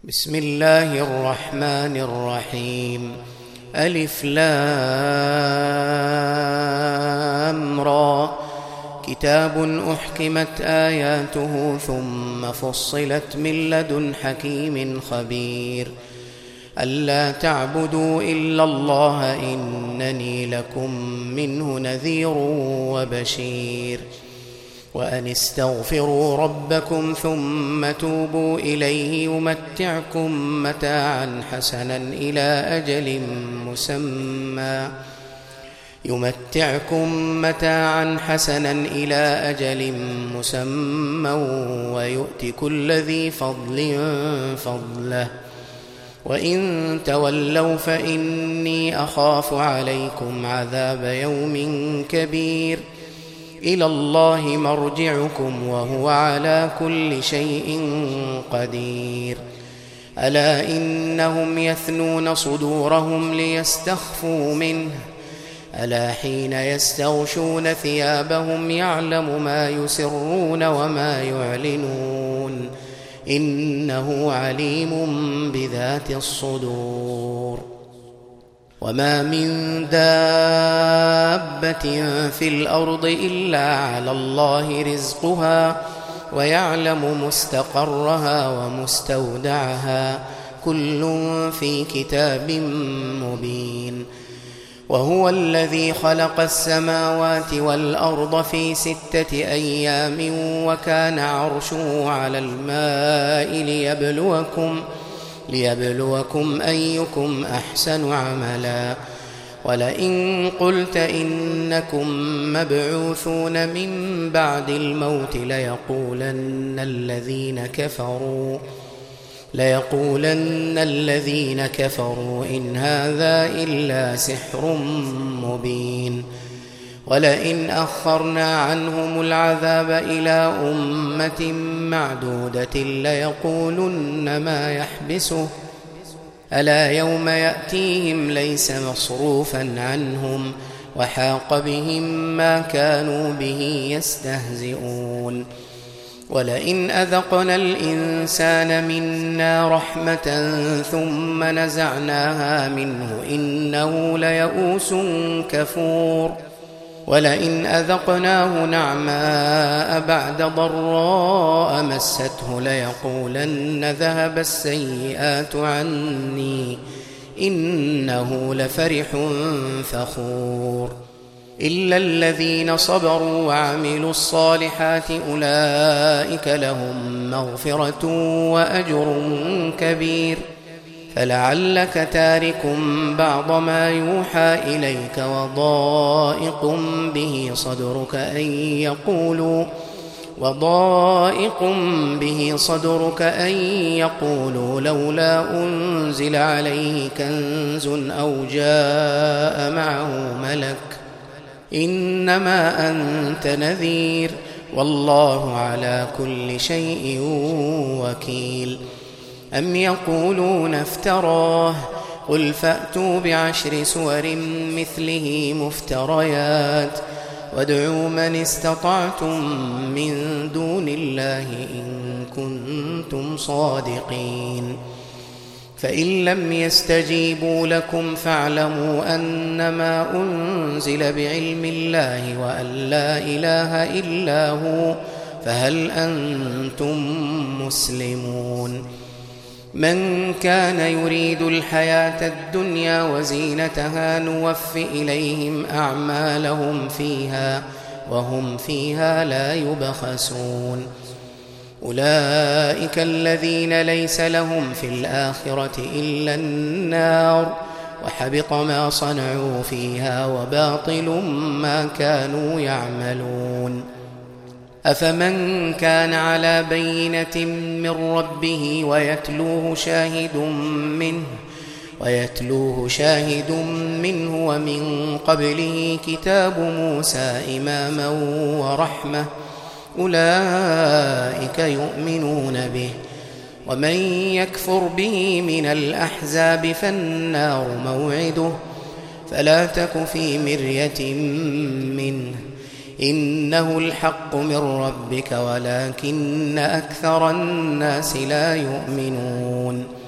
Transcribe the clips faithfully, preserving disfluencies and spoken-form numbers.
بسم الله الرحمن الرحيم. ألف لام را. كتاب أحكمت آياته ثم فصلت من لدن حكيم خبير. ألا تعبدوا إلا الله إنني لكم منه نذير وبشير. وأن استغفروا ربكم ثم توبوا إليه يمتعكم متاعا حسنا إلى أجل مسمى يمتعكم متاعا حسنا إلى أجل مسمى ويؤت كل ذي فضل فضله. وإن تولوا فإني أخاف عليكم عذاب يوم كبير. إلى الله مرجعكم وهو على كل شيء قدير. ألا إنهم يثنون صدورهم ليستخفوا منه. ألا حين يستغشون ثيابهم يعلم ما يسرون وما يعلنون إنه عليم بذات الصدور. وما من دابة في الأرض إلا على الله رزقها ويعلم مستقرها ومستودعها كل في كتاب مبين. وهو الذي خلق السماوات والأرض في ستة أيام وكان عرشه على الماء ليبلوكم ليبلوكم أيكم أحسن عملا. ولئن قلت إنكم مبعوثون من بعد الموت ليقولن الذين كفروا ليقولن الذين كفروا إن هذا إلا سحر مبين. ولئن أخرنا عنهم العذاب إلى أمة معدودة ليقولن ما يحبسه ألا يوم يأتيهم ليس مصروفا عنهم وحاق بهم ما كانوا به يستهزئون. ولئن أذقنا الإنسان منا رحمة ثم نزعناها منه إنه ليئوس كفور. ولئن أذقناه نعماء بعد ضراء مسته ليقولن ذهب السيئات عني إنه لفرح فخور. إلا الذين صبروا وعملوا الصالحات أولئك لهم مغفرة وأجر كبير. فلعلك تارك بعض ما يوحى إليك وضائق به صدرك أن يقولوا وضائق به صدرك أن يقولوا لولا أنزل عليه كنز أو جاء معه ملك إنما أنت نذير والله على كل شيء وكيل. أم يقولون افتراه قل فأتوا بعشر سور مثله مفتريات وادعوا من استطعتم من دون الله إن كنتم صادقين. فإن لم يستجيبوا لكم فاعلموا أنما أنزل بعلم الله وأن لا إله إلا هو فهل أنتم مسلمون. من كان يريد الحياة الدنيا وزينتها نوف إليهم أعمالهم فيها وهم فيها لا يبخسون. أولئك الذين ليس لهم في الآخرة إلا النار وحبط ما صنعوا فيها وباطل ما كانوا يعملون. أفمن كان على بينة من ربه ويتلوه شاهد منه ويتلوه شاهد منه ومن قبله كتاب موسى إماما ورحمة أولئك يؤمنون به. ومن يكفر به من الأحزاب فالنار موعده فلا تك في مرية منه إنه الحق من ربك ولكن أكثر الناس لا يؤمنون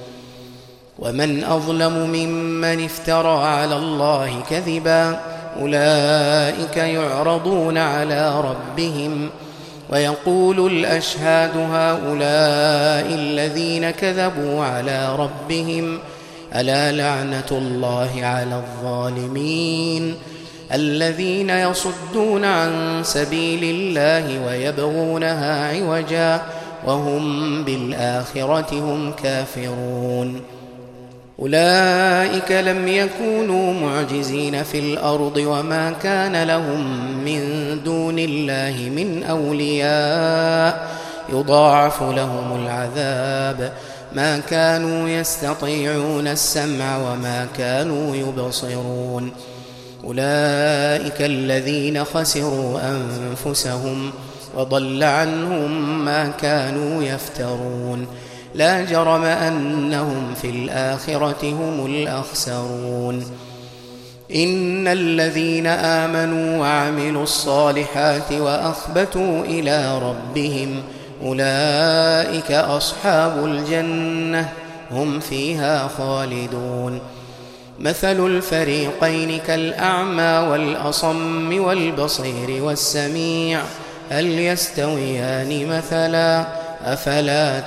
ومن أظلم ممن افترى على الله كذبا أولئك يعرضون على ربهم ويقول الأشهاد هؤلاء الذين كذبوا على ربهم ألا لعنة الله على الظالمين الذين يصدون عن سبيل الله ويبغونها عوجا وهم بالآخرة هم كافرون أولئك لم يكونوا معجزين في الأرض وما كان لهم من دون الله من أولياء يضاعف لهم العذاب ما كانوا يستطيعون السمع وما كانوا يبصرون أولئك الذين خسروا أنفسهم وضل عنهم ما كانوا يفترون لا جرم أنهم في الآخرة هم الأخسرون إن الذين آمنوا وعملوا الصالحات وأخبتوا إلى ربهم أولئك أصحاب الجنة هم فيها خالدون مثل الفريقين كالأعمى والأصم والبصير والسميع هل يستويان مثلا أفلا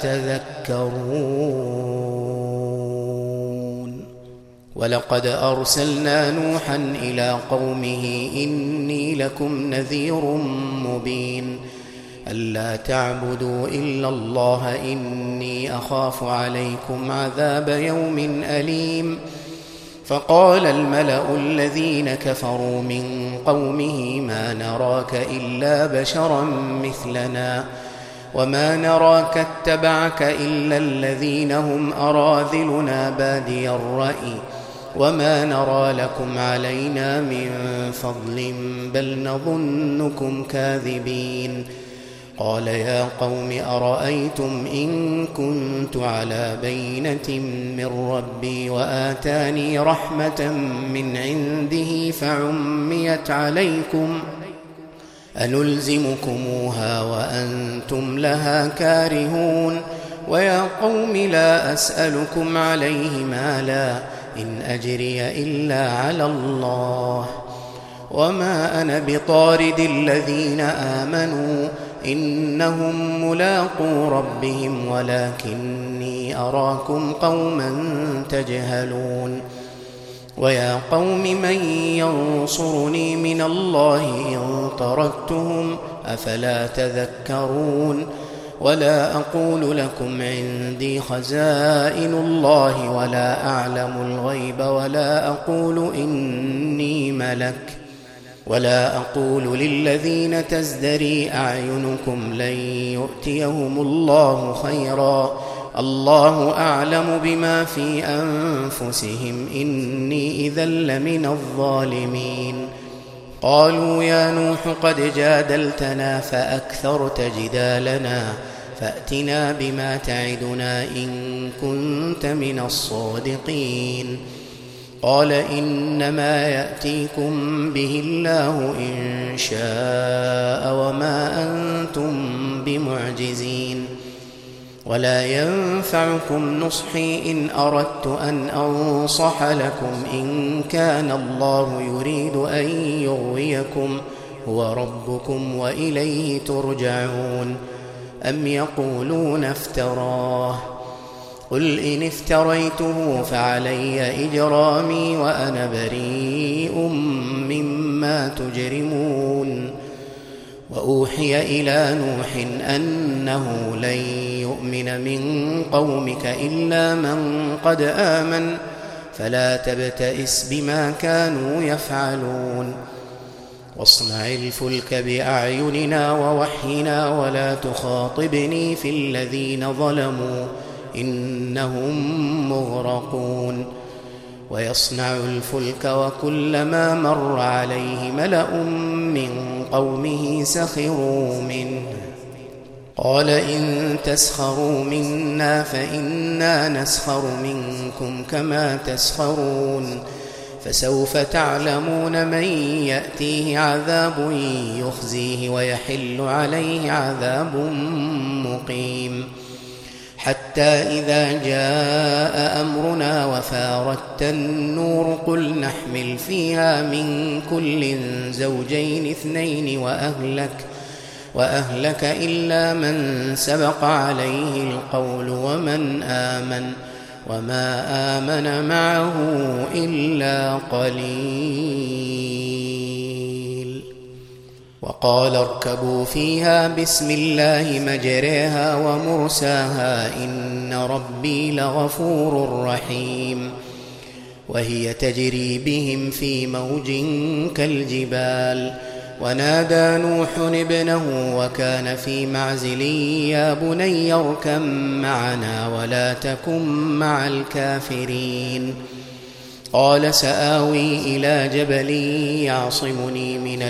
تذكرون ولقد أرسلنا نوحا إلى قومه إني لكم نذير مبين ألا تعبدوا إلا الله إني أخاف عليكم عذاب يوم أليم فقال الملأ الذين كفروا من قومه ما نراك إلا بشرا مثلنا وما نراك اتبعك إلا الذين هم أراذلنا بادي الرأي وما نرى لكم علينا من فضل بل نظنكم كاذبين قال يا قوم أرأيتم إن كنت على بينة من ربي وآتاني رحمة من عنده فعميت عليكم أنلزمكموها وأنتم لها كارهون ويا قوم لا أسألكم عليه مالا إن أجري إلا على الله وما أنا بطارد الذين آمنوا إنهم ملاقو ربهم ولكني أراكم قوما تجهلون ويا قوم من ينصرني من الله إن طردتهم أفلا تذكرون ولا أقول لكم عندي خزائن الله ولا أعلم الغيب ولا أقول إني ملك ولا أقول للذين تزدري أعينكم لن يؤتيهم الله خيرا الله أعلم بما في أنفسهم إني إذا لمن الظالمين قالوا يا نوح قد جادلتنا فأكثرت جدالنا فأتنا بما تعدنا إن كنت من الصادقين قال إنما يأتيكم به الله إن شاء وما أنتم بمعجزين ولا ينفعكم نصحي إن أردت أن أنصح لكم إن كان الله يريد أن يغويكم هو ربكم وإليه ترجعون أم يقولون افتراه قل إن افتريته فعلي إجرامي وأنا بريء مما تجرمون وأوحي إلى نوح أنه لن يؤمن من قومك إلا من قد آمن فلا تبتئس بما كانوا يفعلون واصنع الفلك بأعيننا ووحينا ولا تخاطبني في الذين ظلموا إنهم مغرقون ويصنع الفلك وكلما مر عليه ملأ من قومه سخروا منه قال إن تسخروا منا فإنا نسخر منكم كما تسخرون فسوف تعلمون من يأتيه عذاب يخزيه ويحل عليه عذاب مقيم حتى إذا جاء أمرنا وفارت النور قل نحمل فيها من كل زوجين اثنين وأهلك, وأهلك إلا من سبق عليه القول ومن آمن وما آمن معه إلا قليل. وقال اركبوا فيها بسم الله مجريها ومرساها إن ربي لغفور رحيم. وهي تجري بهم في موج كالجبال ونادى نوح ابنه وكان في معزل يا بني اركب معنا ولا تكن مع الكافرين. قال سآوي إلى جبل يعصمني من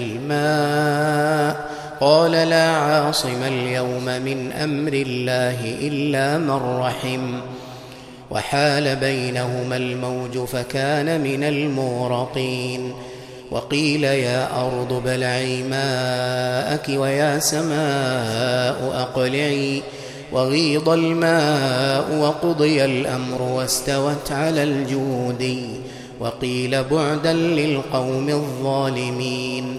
الماء قال لا عاصم اليوم من أمر الله إلا من رحم. وحال بينهما الموج فكان من المغرقين. وقيل يا أرض ابلعي ماءك ويا سماء أقلعي وغيض الماء وقضي الأمر واستوت على الجودي وقيل بعدا للقوم الظالمين.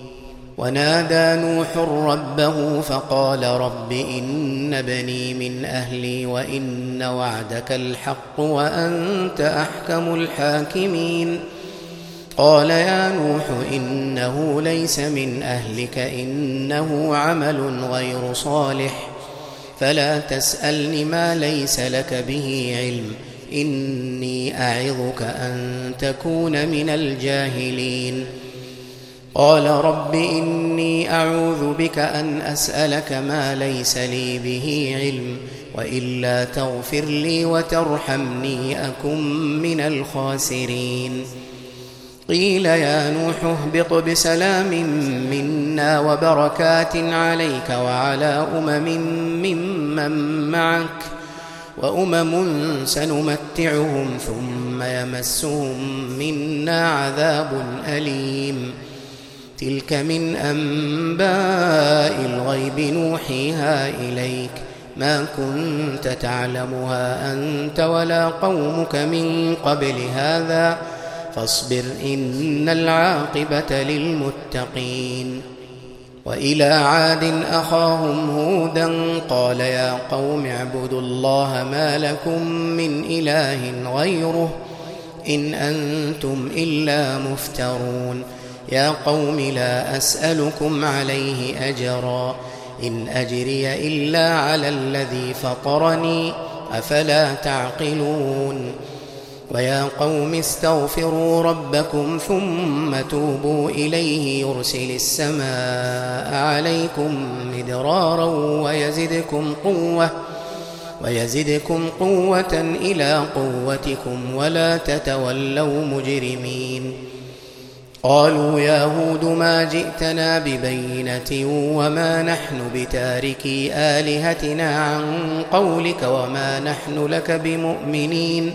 ونادى نوح ربه فقال رب إن ابني من أهلي وإن وعدك الحق وأنت أحكم الحاكمين. قال يا نوح إنه ليس من أهلك إنه عمل غير صالح فلا تسألني ما ليس لك به علم إني أعظك أن تكون من الجاهلين. قال رب إني أعوذ بك أن أسألك ما ليس لي به علم وإلا تغفر لي وترحمني أكن من الخاسرين. قيل يا نوح اهبط بسلام منا وبركات عليك وعلى أمم ممن معك وأمم سنمتعهم ثم يمسهم منا عذاب أليم. تلك من أنباء الغيب نوحيها إليك ما كنت تعلمها أنت ولا قومك من قبل هذا فاصبر إن العاقبة للمتقين. وإلى عاد أخاهم هودا قال يا قوم اعبدوا الله ما لكم من إله غيره إن أنتم إلا مفترون. يا قوم لا أسألكم عليه أجرا إن أجري إلا على الذي فطرني أفلا تعقلون. ويا قوم استغفروا ربكم ثم توبوا إليه يرسل السماء عليكم مدرارا ويزدكم قوة ويزدكم قوة إلى قوتكم ولا تتولوا مجرمين. قالوا يا هود ما جئتنا ببينة وما نحن بتاركي آلهتنا عن قولك وما نحن لك بمؤمنين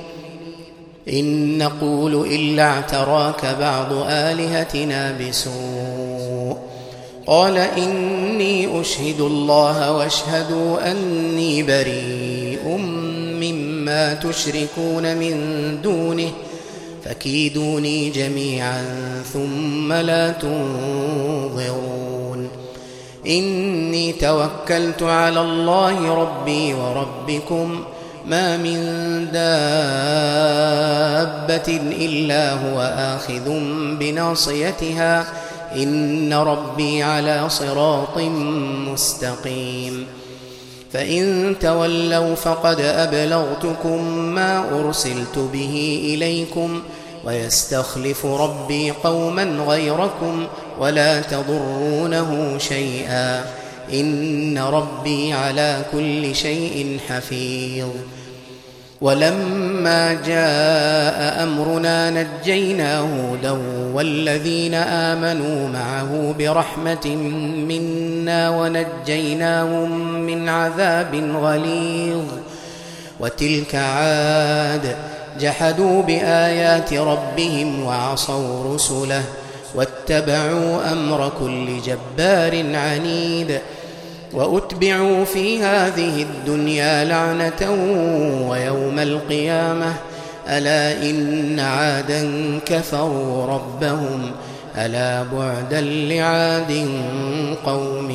إن نقول إلا اعتراك بعض آلهتنا بسوء. قال إني أشهد الله واشهدوا أني بريء مما تشركون من دونه فكيدوني جميعا ثم لا تنظرون. إني توكلت على الله ربي وربكم ما من دابة إلا هو آخذ بناصيتها إن ربي على صراط مستقيم. فإن تولوا فقد أبلغتكم ما أرسلت به إليكم ويستخلف ربي قوما غيركم ولا تضرونه شيئا إن ربي على كل شيء حفيظ. ولما جاء أمرنا نجينا هودا والذين آمنوا معه برحمة منا ونجيناهم من عذاب غليظ. وتلك عاد جحدوا بآيات ربهم وعصوا رسله واتبعوا أمر كل جبار عنيد. وأتبعوا في هذه الدنيا لعنة ويوم القيامة ألا إن عادا كفروا ربهم ألا بعدا لعاد قوم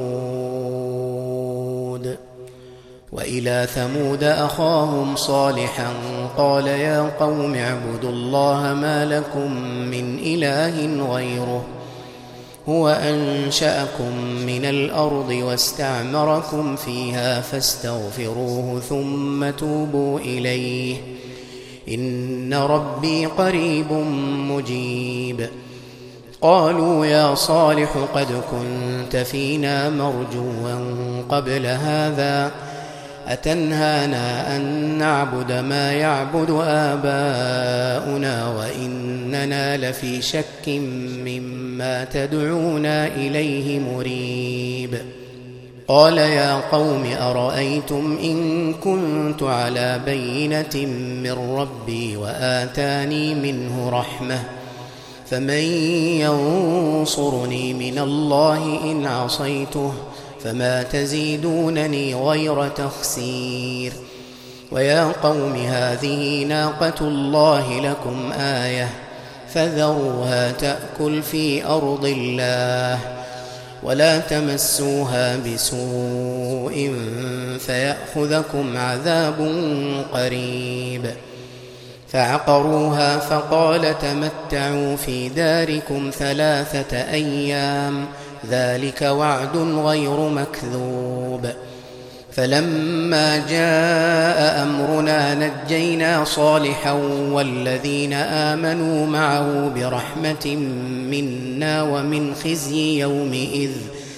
هود. وإلى ثمود أخاهم صالحا قال يا قوم اعبدوا الله ما لكم من إله غيره هو أنشأكم من الأرض واستعمركم فيها فاستغفروه ثم توبوا إليه إن ربي قريب مجيب. قالوا يا صالح قد كنت فينا مرجوا قبل هذا أتنهانا أن نعبد ما يعبد آباؤنا وإننا لفي شك مما تدعونا إليه مريب. قال يا قوم أرأيتم إن كنت على بينة من ربي وآتاني منه رحمة فمن ينصرني من الله إن عصيته فما تزيدونني غير تخسير. ويا قوم هذه ناقة الله لكم آية فذروها تأكل في أرض الله ولا تمسوها بسوء فيأخذكم عذاب قريب. فعقروها فقال تمتعوا في داركم ثلاثة أيام ذلك وعد غير مكذوب. فلما جاء أمرنا نجينا صالحا والذين آمنوا معه برحمة منا ومن خزي يومئذ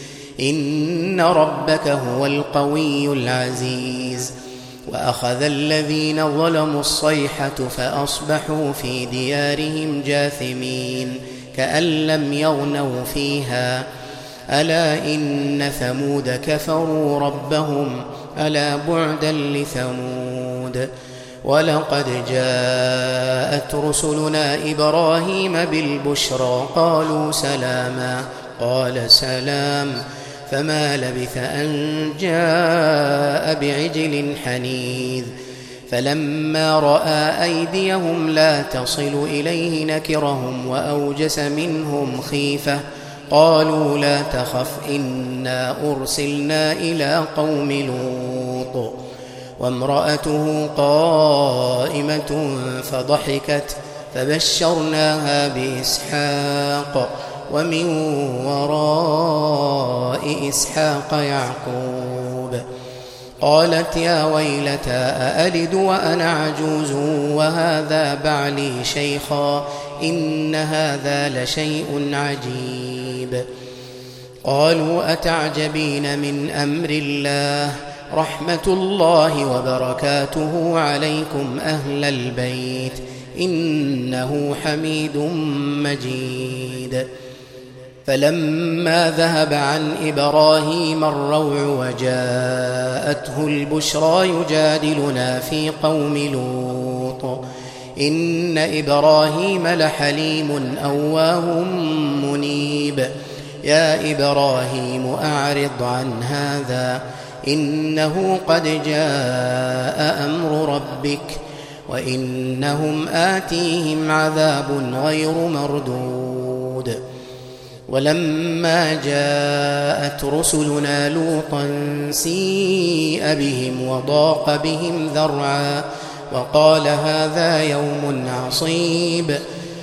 إن ربك هو القوي العزيز. وأخذ الذين ظلموا الصيحة فأصبحوا في ديارهم جاثمين كأن لم يغنوا فيها ألا إن ثمود كفروا ربهم ألا بعدا لثمود. ولقد جاءت رسلنا إبراهيم بالبشرى قالوا سلاما قال سلام فما لبث أن جاء بعجل حنيذ. فلما رأى أيديهم لا تصل إليه نكرهم وأوجس منهم خيفة قالوا لا تخف إنا أرسلنا إلى قوم لوط وامرأته قائمة فضحكت فبشرناها بإسحاق ومن وراء إسحاق يعقوب. قالت يا ويلتى أألد وأنا عجوز وهذا بعلي شيخا إن هذا لشيء عجيب. قالوا أتعجبين من أمر الله رحمة الله وبركاته عليكم أهل البيت إنه حميد مجيد. فلما ذهب عن إبراهيم الروع وجاءته البشرى يجادلنا في قوم لوط إن إبراهيم لحليم أواه منيب. يا إبراهيم أعرض عن هذا إنه قد جاء أمر ربك وإنهم آتيهم عذاب غير مردود. ولما جاءت رسلنا لوطا سيء بهم وضاق بهم ذرعا وقال هذا يوم عصيب.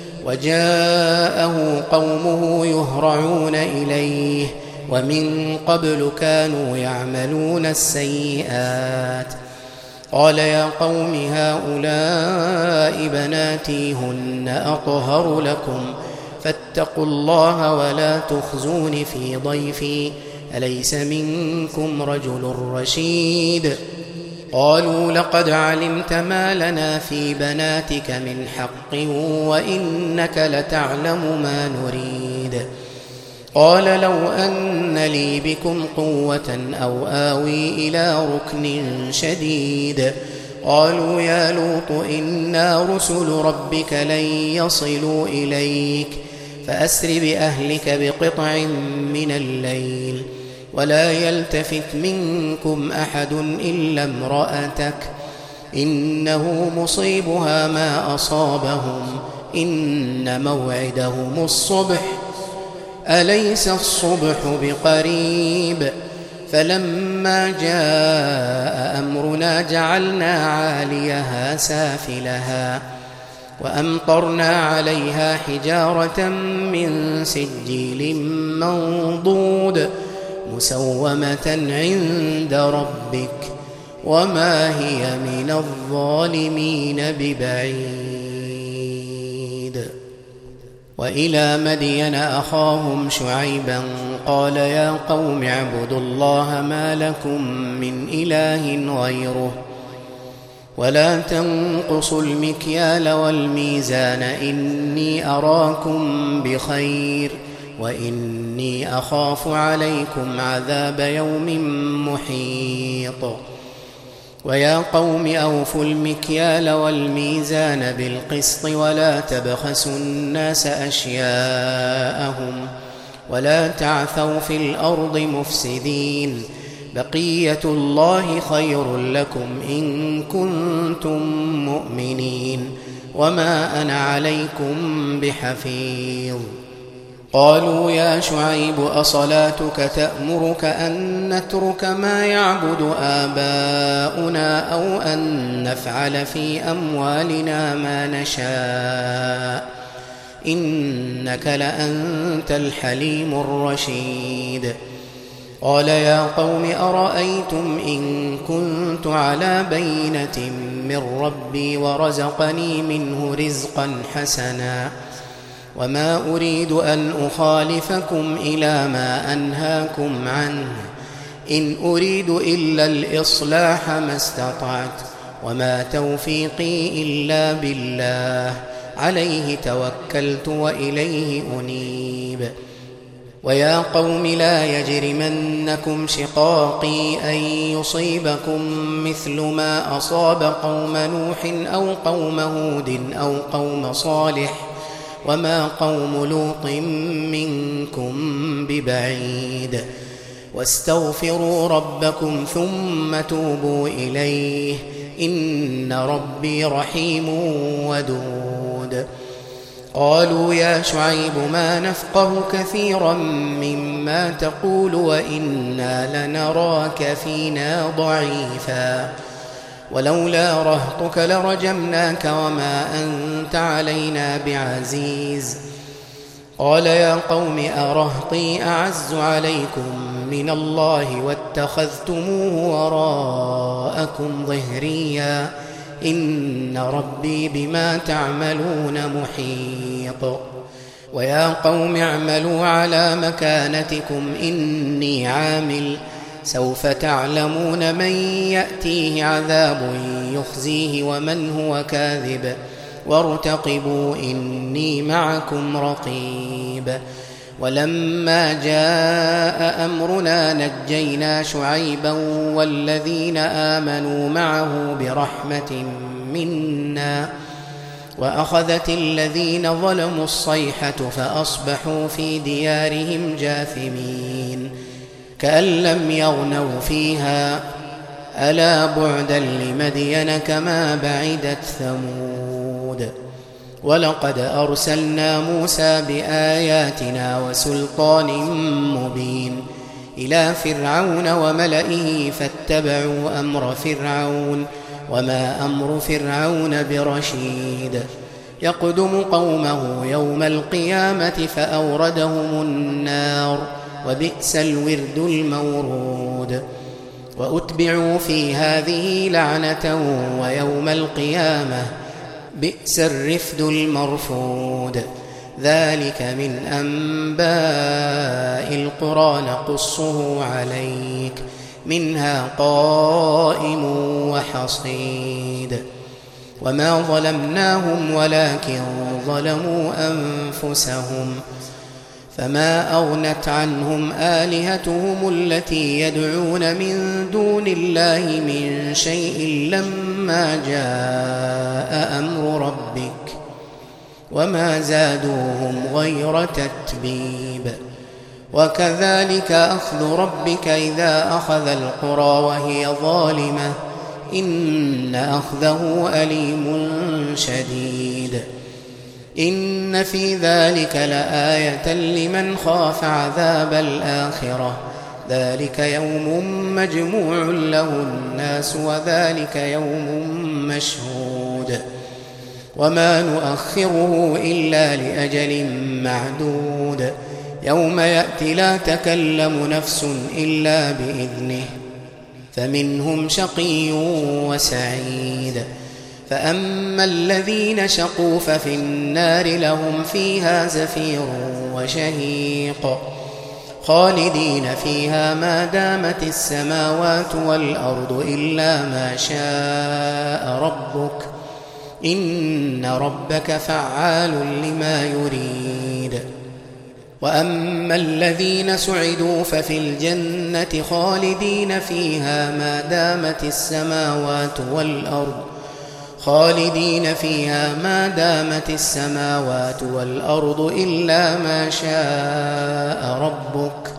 وجاءه قومه يهرعون إليه ومن قبل كانوا يعملون السيئات. قال يا قوم هؤلاء بناتي هن أطهر لكم فاتقوا الله ولا تخزون في ضيفي أليس منكم رجل رشيد. قالوا لقد علمت ما لنا في بناتك من حق وإنك لتعلم ما نريد. قال لو أن لي بكم قوة أو آوي إلى ركن شديد. قالوا يا لوط إنا رسل ربك لن يصلوا إليك فأسر بأهلك بقطع من الليل ولا يلتفت منكم أحد إلا امرأتك إنه مصيبها ما أصابهم إن موعدهم الصبح أليس الصبح بقريب فلما جاء أمرنا جعلنا عاليها سافلها وأمطرنا عليها حجارة من سجيل منضود مسومة عند ربك وما هي من الظالمين ببعيد. وإلى مدين أخاهم شعيبا قال يا قوم اعبدوا الله ما لكم من إله غيره ولا تنقصوا المكيال والميزان إني أراكم بخير وإني أخاف عليكم عذاب يوم محيط. ويا قوم أوفوا المكيال والميزان بالقسط ولا تبخسوا الناس أشياءهم ولا تعثوا في الأرض مفسدين بقية الله خير لكم إن كنتم مؤمنين وما أنا عليكم بحفيظ. قالوا يا شعيب أصلاتك تأمرك أن نترك ما يعبد آباؤنا أو أن نفعل في أموالنا ما نشاء إنك لأنت الحليم الرشيد. قال يا قوم أرأيتم إن كنت على بينة من ربي ورزقني منه رزقا حسنا وما أريد أن أخالفكم إلى ما أنهاكم عنه إن أريد إلا الإصلاح ما استطعت وما توفيقي إلا بالله عليه توكلت وإليه أنيب. ويا قوم لا يجرمنكم شقاقي أن يصيبكم مثل ما أصاب قوم نوح أو قوم هود أو قوم صالح وما قوم لوط منكم ببعيد واستغفروا ربكم ثم توبوا إليه إن ربي رحيم ودود. قالوا يا شعيب ما نفقه كثيرا مما تقول وإنا لنراك فينا ضعيفا ولولا رهطك لرجمناك وما أنت علينا بعزيز. قال يا قوم أرهطي أعز عليكم من الله واتخذتموه وراءكم ظهريا إن ربي بما تعملون محيط. ويا قوم اعملوا على مكانتكم إني عامل سوف تعلمون من يأتيه عذاب يخزيه ومن هو كاذب وارتقبوا إني معكم رقيب. ولما جاء أمرنا نجينا شعيبا والذين آمنوا معه برحمة منا وأخذت الذين ظلموا الصيحة فأصبحوا في ديارهم جاثمين كأن لم يغنوا فيها ألا بعدا لمدين كما بعدت ثمود. ولقد أرسلنا موسى بآياتنا وسلطان مبين إلى فرعون وملئه فاتبعوا أمر فرعون وما أمر فرعون برشيد. يقدم قومه يوم القيامة فأوردهم النار وبئس الورد المورود. وأتبعوا في هذه لعنة ويوم القيامة بئس الرفد المرفود. ذلك من أنباء القرى نقصه عليك منها قائم وحصيد. وما ظلمناهم ولكن ظلموا أنفسهم فما أغنت عنهم آلهتهم التي يدعون من دون الله من شيء لما جاء أمر ربك وما زادوهم غير تتبيب. وكذلك أخذ ربك إذا أخذ القرى وهي ظالمة إن أخذه أليم شديد. إن في ذلك لآية لمن خاف عذاب الآخرة ذلك يوم مجموع له الناس وذلك يوم مشهود وما نؤخره إلا لأجل معدود يوم يأتي لا تكلم نفس إلا بإذنه فمنهم شقي وسعيد. فأما الذين شقوا ففي النار لهم فيها زفير وشهيق خالدين فيها ما دامت السماوات والأرض إلا ما شاء ربك إن ربك فعال لما يريد. وأما الذين سعدوا ففي الجنة خالدين فيها ما دامت السماوات والأرض خالدين فيها ما دامت السماوات والأرض إلا ما شاء ربك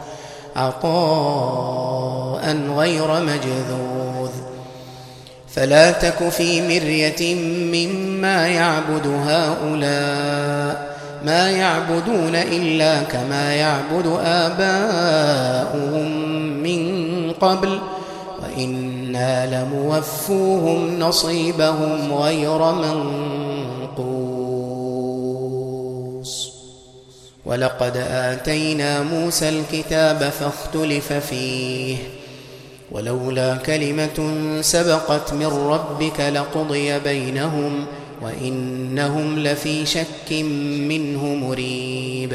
عطاء غير مجذوذ. فلا تك في مرية مما يعبد هؤلاء ما يعبدون إلا كما يعبد آباؤهم من قبل وإنا لموفوهم نصيبهم غير منقوص. ولقد آتينا موسى الكتاب فاختلف فيه ولولا كلمة سبقت من ربك لقضي بينهم وإنهم لفي شك منه مريب.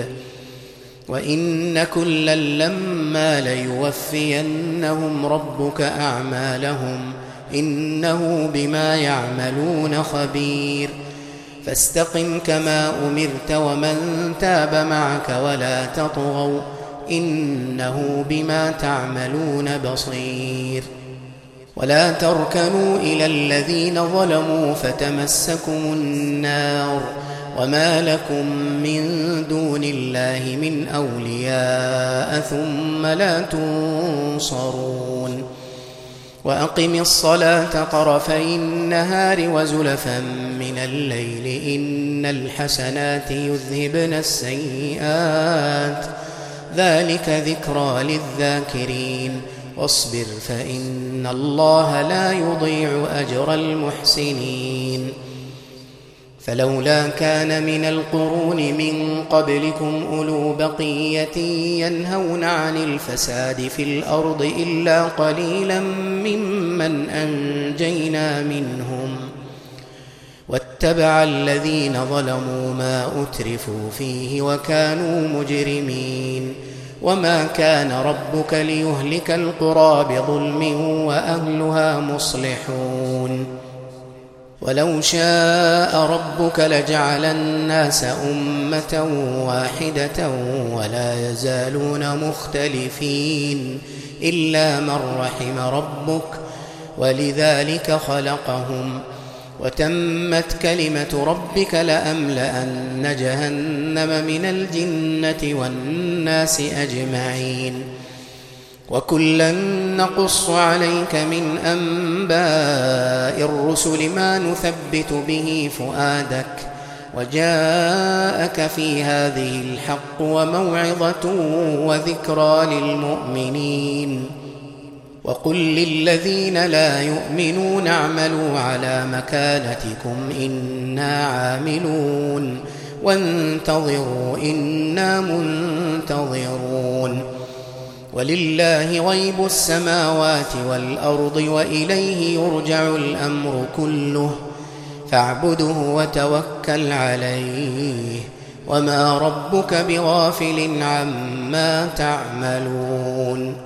وإن كلا لما ليوفينهم ربك أعمالهم إنه بما يعملون خبير. فاستقم كما أمرت ومن تاب معك ولا تطغوا إنه بما تعملون بصير. ولا تركنوا إلى الذين ظلموا فتمسكم النار وما لكم من دون الله من أولياء ثم لا تنصرون. وأقم الصلاة طرفي النهار وزلفا من الليل إن الحسنات يذهبن السيئات ذلك ذكرى للذاكرين. واصبر فإن الله لا يضيع أجر المحسنين. فلولا كان من القرون من قبلكم أولو بقية ينهون عن الفساد في الأرض إلا قليلا ممن أنجينا منهم واتبع الذين ظلموا ما أترفوا فيه وكانوا مجرمين. وما كان ربك ليهلك القرى بظلم وأهلها مصلحون. ولو شاء ربك لجعل الناس أمة واحدة ولا يزالون مختلفين إلا من رحم ربك ولذلك خلقهم وتمت كلمة ربك لأملأن جهنم من الجنة والناس أجمعين. وكلا نقص عليك من أنباء الرسل ما نثبت به فؤادك وجاءك في هذه الحق وموعظة وذكرى للمؤمنين. وقل للذين لا يؤمنون اعملوا على مكانتكم إنا عاملون وانتظروا إنا منتظرون. ولله غيب السماوات والأرض وإليه يرجع الأمر كله فاعبده وتوكل عليه وما ربك بغافل عما تعملون.